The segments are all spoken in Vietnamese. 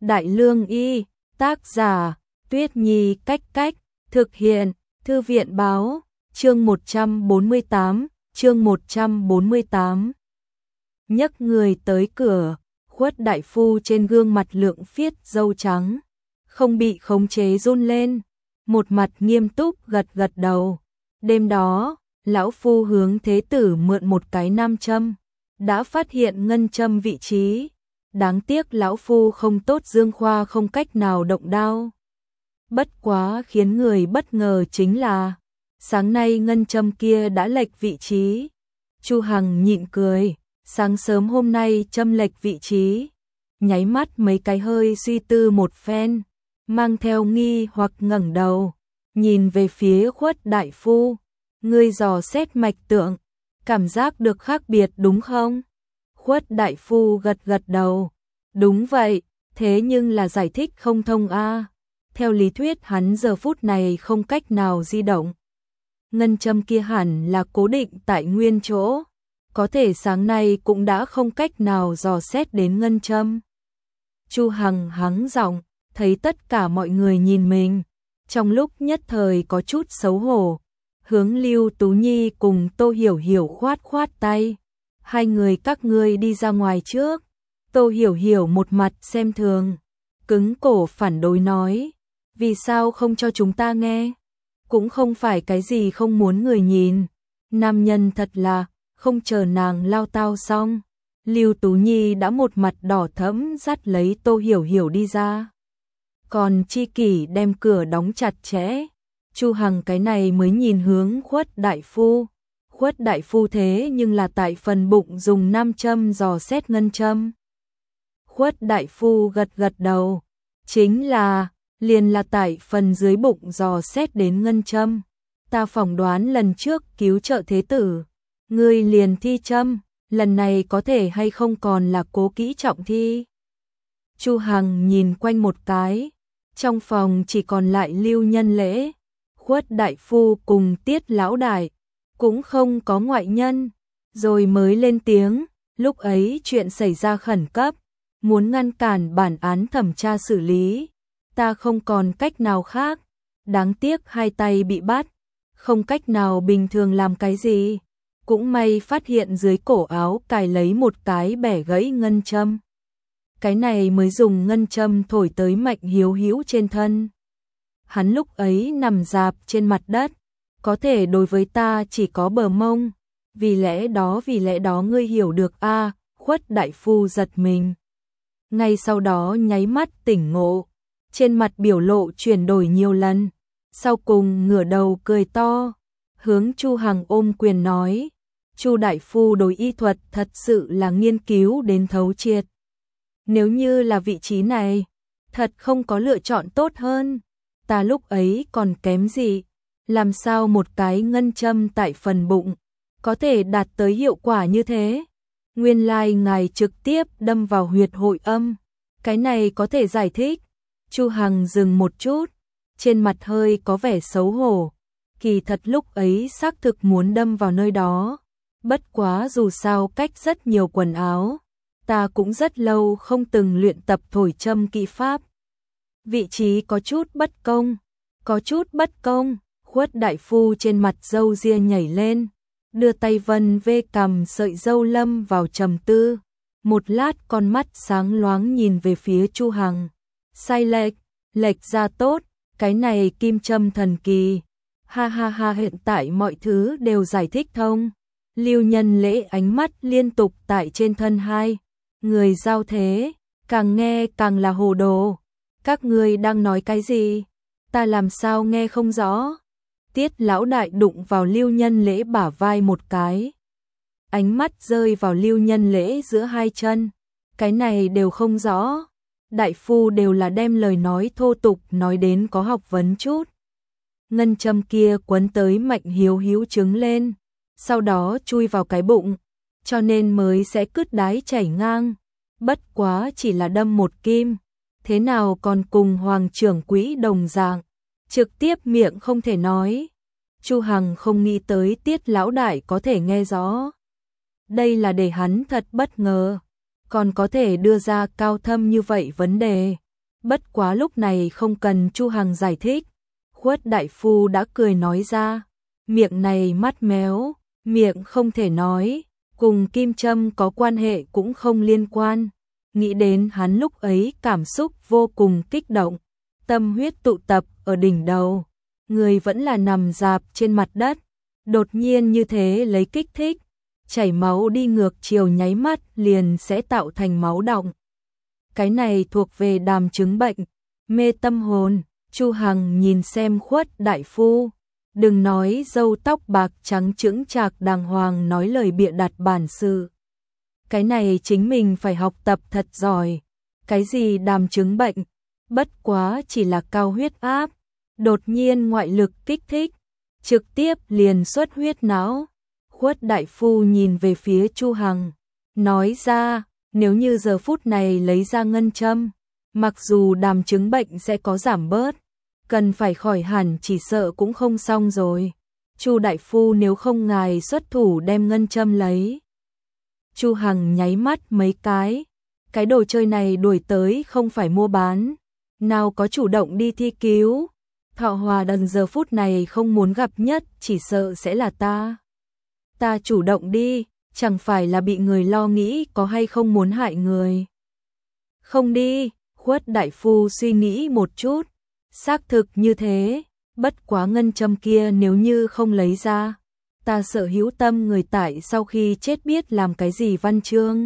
Đại Lương Y, tác giả, Tuyết Nhi Cách Cách, thực hiện, Thư viện Báo, chương 148, chương 148. Nhấc người tới cửa, Khuất đại phu trên gương mặt lượng phiết râu trắng, không bị khống chế run lên, một mặt nghiêm túc gật gật đầu. Đêm đó, lão phu hướng thế tử mượn một cái nam châm, đã phát hiện ngân châm vị trí. Đáng tiếc lão phu không tốt dương khoa không cách nào động đao. Bất quá khiến người bất ngờ chính là, sáng nay ngân châm kia đã lệch vị trí. Chu Hằng nhịn cười, sáng sớm hôm nay châm lệch vị trí. Nháy mắt mấy cái hơi suy tư một phen, mang theo nghi hoặc ngẩng đầu, nhìn về phía Khuất đại phu. Ngươi dò xét mạch tượng, cảm giác được khác biệt đúng không? Khuất đại phu gật gật đầu. Đúng vậy, thế nhưng là giải thích không thông a. Theo lý thuyết hắn giờ phút này không cách nào di động. Ngân châm kia hẳn là cố định tại nguyên chỗ, có thể sáng nay cũng đã không cách nào dò xét đến ngân châm. Chu Hằng hắng giọng, thấy tất cả mọi người nhìn mình, trong lúc nhất thời có chút xấu hổ, hướng Lưu Tú Nhi cùng Tô Hiểu Hiểu khoát khoát tay. Hai người các ngươi đi ra ngoài trước. Tô Hiểu Hiểu một mặt xem thường, cứng cổ phản đối nói, vì sao không cho chúng ta nghe? Cũng không phải cái gì không muốn người nhìn. Nam nhân thật là, không chờ nàng lao tao xong. Lưu Tú Nhi đã một mặt đỏ thẫm dắt lấy Tô Hiểu Hiểu đi ra. Còn Chi Kỷ đem cửa đóng chặt chẽ. Chu Hằng cái này mới nhìn hướng Khuất đại phu. Khuất đại phu thế nhưng là tại phần bụng dùng nam châm dò xét ngân châm. Khuất đại phu gật gật đầu, chính là, liền là tại phần dưới bụng dò xét đến ngân châm. Ta phỏng đoán lần trước cứu trợ thế tử, ngươi liền thi châm, lần này có thể hay không còn là cố kỹ trọng thi. Chu Hằng nhìn quanh một cái, trong phòng chỉ còn lại Lưu Nhân Lễ, Khuất đại phu cùng Tiết lão đại, cũng không có ngoại nhân, rồi mới lên tiếng, lúc ấy chuyện xảy ra khẩn cấp, muốn ngăn cản bản án thẩm tra xử lý, ta không còn cách nào khác, đáng tiếc hai tay bị bắt, không cách nào bình thường làm cái gì, cũng may phát hiện dưới cổ áo cài lấy một cái bẻ gãy ngân châm. Cái này mới dùng ngân châm thổi tới Mạnh Hiếu Hữu trên thân. Hắn lúc ấy nằm rạp trên mặt đất, có thể đối với ta chỉ có bờ mông, vì lẽ đó ngươi hiểu được a. Khuất đại phu giật mình. Ngay sau đó nháy mắt tỉnh ngộ, trên mặt biểu lộ chuyển đổi nhiều lần, sau cùng ngửa đầu cười to, hướng Chu Hằng ôm quyền nói, Chu đại phu đối y thuật thật sự là nghiên cứu đến thấu triệt. Nếu như là vị trí này, thật không có lựa chọn tốt hơn, ta lúc ấy còn kém gì, làm sao một cái ngân châm tại phần bụng, có thể đạt tới hiệu quả như thế. Nguyên lai ngài trực tiếp đâm vào huyệt hội âm, cái này có thể giải thích. Chu Hằng dừng một chút, trên mặt hơi có vẻ xấu hổ, kỳ thật lúc ấy xác thực muốn đâm vào nơi đó, bất quá dù sao cách rất nhiều quần áo, ta cũng rất lâu không từng luyện tập thổi châm kỹ pháp. Vị trí có chút bất công, Khuất đại phu trên mặt râu ria nhảy lên, đưa tay vân vê cầm sợi râu lâm vào trầm tư, một lát con mắt sáng loáng nhìn về phía Chu Hằng, sai lệch ra tốt, cái này kim châm thần kỳ, ha ha ha, hiện tại mọi thứ đều giải thích thông. Lưu Nhân Lễ ánh mắt liên tục tại trên thân hai người giao thế, càng nghe càng là hồ đồ, các ngươi đang nói cái gì, ta làm sao nghe không rõ. Tiết lão đại đụng vào Lưu Nhân Lễ bả vai một cái, ánh mắt rơi vào Lưu Nhân Lễ giữa hai chân, cái này đều không rõ, đại phu đều là đem lời nói thô tục nói đến có học vấn chút. Ngân châm kia quấn tới Mạnh Hiếu Hữu trứng lên, sau đó chui vào cái bụng, cho nên mới sẽ cứt đái chảy ngang, bất quá chỉ là đâm một kim, thế nào còn cùng Hoàng trưởng quỹ đồng dạng, trực tiếp miệng không thể nói. Chu Hằng không nghĩ tới Tiết lão đại có thể nghe rõ. Đây là để hắn thật bất ngờ, còn có thể đưa ra cao thâm như vậy vấn đề. Bất quá lúc này không cần Chu Hằng giải thích, Khuất đại phu đã cười nói ra, miệng này mắt méo, miệng không thể nói, cùng kim châm có quan hệ cũng không liên quan. Nghĩ đến hắn lúc ấy cảm xúc vô cùng kích động, tâm huyết tụ tập ở đỉnh đầu, người vẫn là nằm rạp trên mặt đất, đột nhiên như thế lấy kích thích, chảy máu đi ngược chiều nháy mắt liền sẽ tạo thành máu đọng. Cái này thuộc về đàm chứng bệnh, mê tâm hồn. Chu Hằng nhìn xem Khuất đại phu, đừng nói râu tóc bạc trắng chững chạc đàng hoàng nói lời bịa đặt bản sự. Cái này chính mình phải học tập thật giỏi. Cái gì đàm chứng bệnh, bất quá chỉ là cao huyết áp, đột nhiên ngoại lực kích thích, trực tiếp liền xuất huyết não. Khuất đại phu nhìn về phía Chu Hằng, nói ra, nếu như giờ phút này lấy ra ngân châm, mặc dù đàm chứng bệnh sẽ có giảm bớt, cần phải khỏi hẳn chỉ sợ cũng không xong rồi. Chu đại phu nếu không ngài xuất thủ đem ngân châm lấy. Chu Hằng nháy mắt mấy cái đồ chơi này đuổi tới không phải mua bán, nào có chủ động đi thi cứu. Thọ Hòa Đần giờ phút này không muốn gặp nhất chỉ sợ sẽ là ta. Ta chủ động đi, chẳng phải là bị người lo nghĩ có hay không muốn hại người. Không đi, Khuất đại phu suy nghĩ một chút, xác thực như thế, bất quá ngân châm kia nếu như không lấy ra, ta sợ hữu tâm người tại sau khi chết biết làm cái gì văn chương.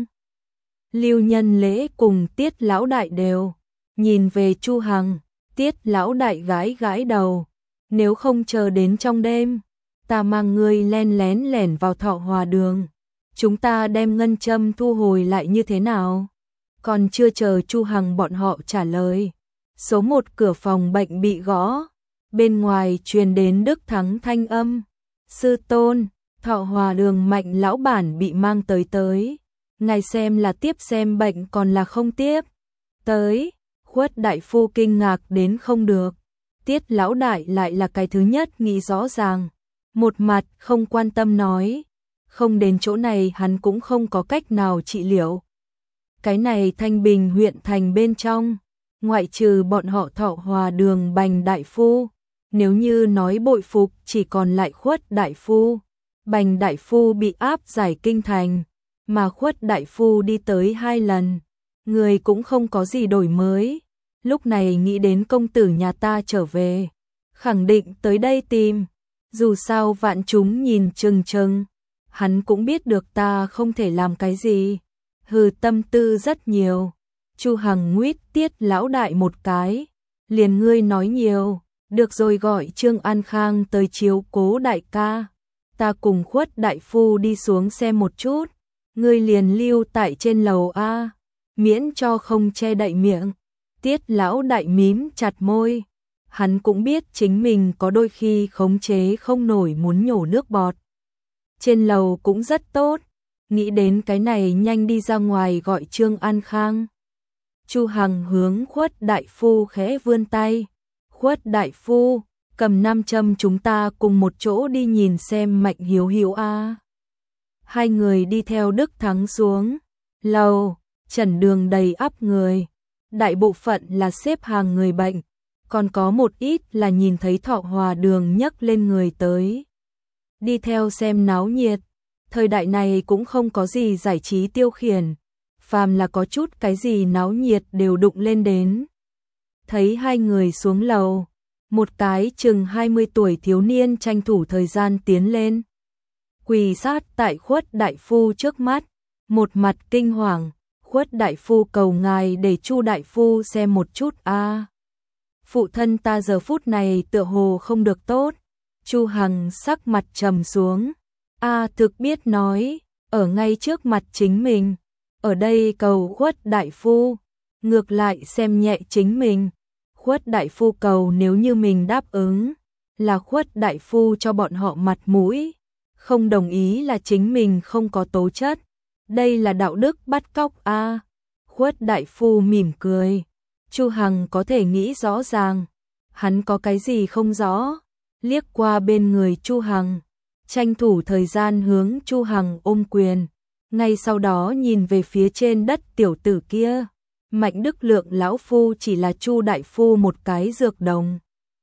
Lưu Nhân Lễ cùng Tiết lão đại đều nhìn về Chu Hằng, Tiết lão đại gãi gãi đầu, nếu không chờ đến trong đêm, ta mang ngươi len lén lẻn vào Thọ Hòa đường, chúng ta đem ngân châm thu hồi lại như thế nào? Còn chưa chờ Chu Hằng bọn họ trả lời, số 1 cửa phòng bệnh bị gõ, bên ngoài truyền đến Đức Thắng thanh âm, sư tôn, Thọ Hòa đường Mạnh lão bản bị mang tới, ngài xem là tiếp xem bệnh còn là không tiếp. Tới, Khuất đại phu kinh ngạc đến không được, Tiết lão đại lại là cái thứ nhất nghĩ rõ ràng, một mặt không quan tâm nói, không đến chỗ này hắn cũng không có cách nào trị liệu. Cái này Thanh Bình huyện thành bên trong, ngoại trừ bọn họ Thọ Hòa đường Bành đại phu, nếu như nói bội phục chỉ còn lại Khuất đại phu. Bành đại phu bị áp giải kinh thành, mà Khuất đại phu đi tới 2 lần, người cũng không có gì đổi mới. Lúc này nghĩ đến công tử nhà ta trở về, khẳng định tới đây tìm, dù sao vạn chúng nhìn chừng chừng, hắn cũng biết được ta không thể làm cái gì. Hừ, tâm tư rất nhiều. Chu Hằng nguyết Tiết lão đại một cái, liền ngươi nói nhiều, được rồi gọi Trương An Khang tới chiếu cố đại ca, ta cùng Khuất đại phu đi xuống xem một chút, ngươi liền lưu tại trên lầu a, miễn cho không che đậy miệng. Tiết lão đại mím chặt môi, hắn cũng biết chính mình có đôi khi khống chế không nổi muốn nhổ nước bọt. Trên lầu cũng rất tốt, nghĩ đến cái này nhanh đi ra ngoài gọi Trương An Khang. Chu Hằng hướng Khuất đại phu khẽ vươn tay, Khuất đại phu, cầm nam châm chúng ta cùng một chỗ đi nhìn xem Mạnh Hiếu Hiếu a. Hai người đi theo Đức Thắng xuống lầu, trần đường đầy ắp người, đại bộ phận là xếp hàng người bệnh, còn có một ít là nhìn thấy Thọ Hòa đường nhấc lên người tới, đi theo xem náo nhiệt. Thời đại này cũng không có gì giải trí tiêu khiển, phàm là có chút cái gì náo nhiệt đều đụng lên đến. Thấy hai người xuống lầu, một cái chừng 20 tuổi thiếu niên tranh thủ thời gian tiến lên, quỳ sát tại Khuất đại phu trước mắt, một mặt kinh hoàng. Khuất đại phu cầu ngài để Chu đại phu xem một chút a. Phụ thân ta giờ phút này tựa hồ không được tốt. Chu Hằng sắc mặt trầm xuống. A thực biết nói, ở ngay trước mặt chính mình, ở đây cầu Khuất đại phu, ngược lại xem nhẹ chính mình. Khuất đại phu cầu nếu như mình đáp ứng, là Khuất đại phu cho bọn họ mặt mũi, không đồng ý là chính mình không có tố chất. Đây là đạo đức bắt cóc a. Khuất đại phu mỉm cười. Chu Hằng có thể nghĩ rõ ràng, hắn có cái gì không rõ, liếc qua bên người Chu Hằng, tranh thủ thời gian hướng Chu Hằng ôm quyền, ngay sau đó nhìn về phía trên đất tiểu tử kia, Mạnh Đức Lượng lão phu chỉ là Chu đại phu một cái dược đồng.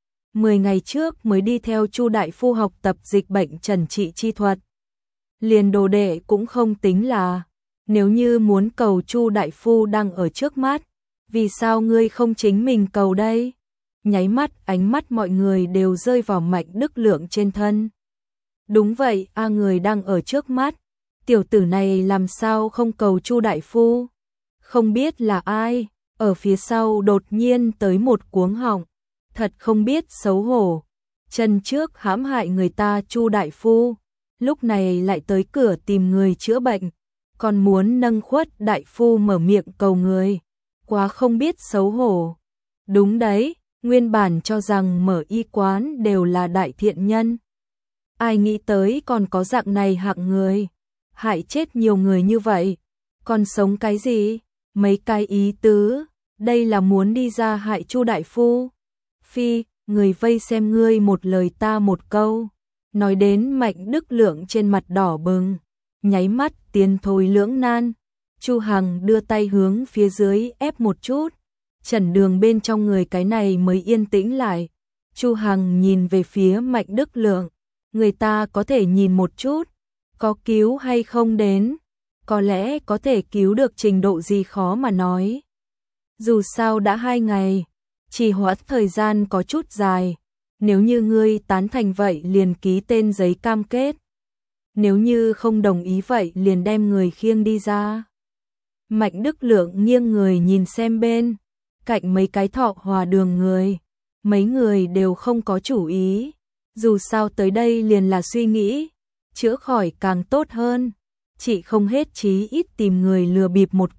10 ngày trước mới đi theo Chu đại phu học tập dịch bệnh trần trị chi thuật. Liền đồ đệ cũng không tính là, nếu như muốn cầu Chu đại phu đang ở trước mắt, vì sao ngươi không chính mình cầu đây? Nháy mắt ánh mắt mọi người đều rơi vào Mạnh Đức Lượng trên thân. Đúng vậy, người đang ở trước mắt, tiểu tử này làm sao không cầu Chu đại phu? Không biết là ai, ở phía sau đột nhiên tới một cuống họng, thật không biết xấu hổ. Chân trước hãm hại người ta Chu đại phu, lúc này lại tới cửa tìm người chữa bệnh, còn muốn nâng khuất đại phu mở miệng cầu người, quá không biết xấu hổ. Đúng đấy, nguyên bản cho rằng mở y quán đều là đại thiện nhân. Ai nghĩ tới còn có dạng này hạng người, hại chết nhiều người như vậy, còn sống cái gì? Mấy cái ý tứ, đây là muốn đi ra hại Chu đại phu. Phi, người vây xem ngươi một lời ta một câu. Nói đến Mạnh Đức Lượng trên mặt đỏ bừng, nháy mắt tiến thôi lưỡng nan. Chu Hằng đưa tay hướng phía dưới ép một chút, chẩn đường bên trong người cái này mới yên tĩnh lại. Chu Hằng nhìn về phía Mạnh Đức Lượng, người ta có thể nhìn một chút, có cứu hay không đến, có lẽ có thể cứu được trình độ gì khó mà nói. Dù sao đã 2 ngày, trì hoãn thời gian có chút dài, nếu như ngươi tán thành vậy liền ký tên giấy cam kết. Nếu như không đồng ý vậy liền đem người khiêng đi ra. Mạnh Đức Lượng nghiêng người nhìn xem bên cạnh mấy cái thọ hòa đường người, mấy người đều không có chủ ý, dù sao tới đây liền là suy nghĩ, chữa khỏi càng tốt hơn, chỉ không hết chí ít tìm người lừa bịp một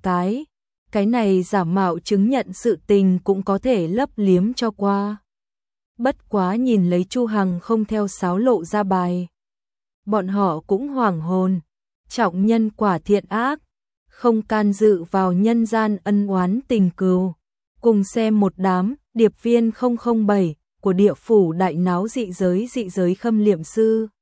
cái này giả mạo chứng nhận sự tình cũng có thể lấp liếm cho qua. Bất quá nhìn lấy Chu Hằng không theo sáo lộ ra bài, bọn họ cũng hoảng hồn, trọng nhân quả thiện ác, không can dự vào nhân gian ân oán tình cừu. Cùng xem một đám điệp viên 007 của địa phủ đại náo dị giới khâm liệm sư.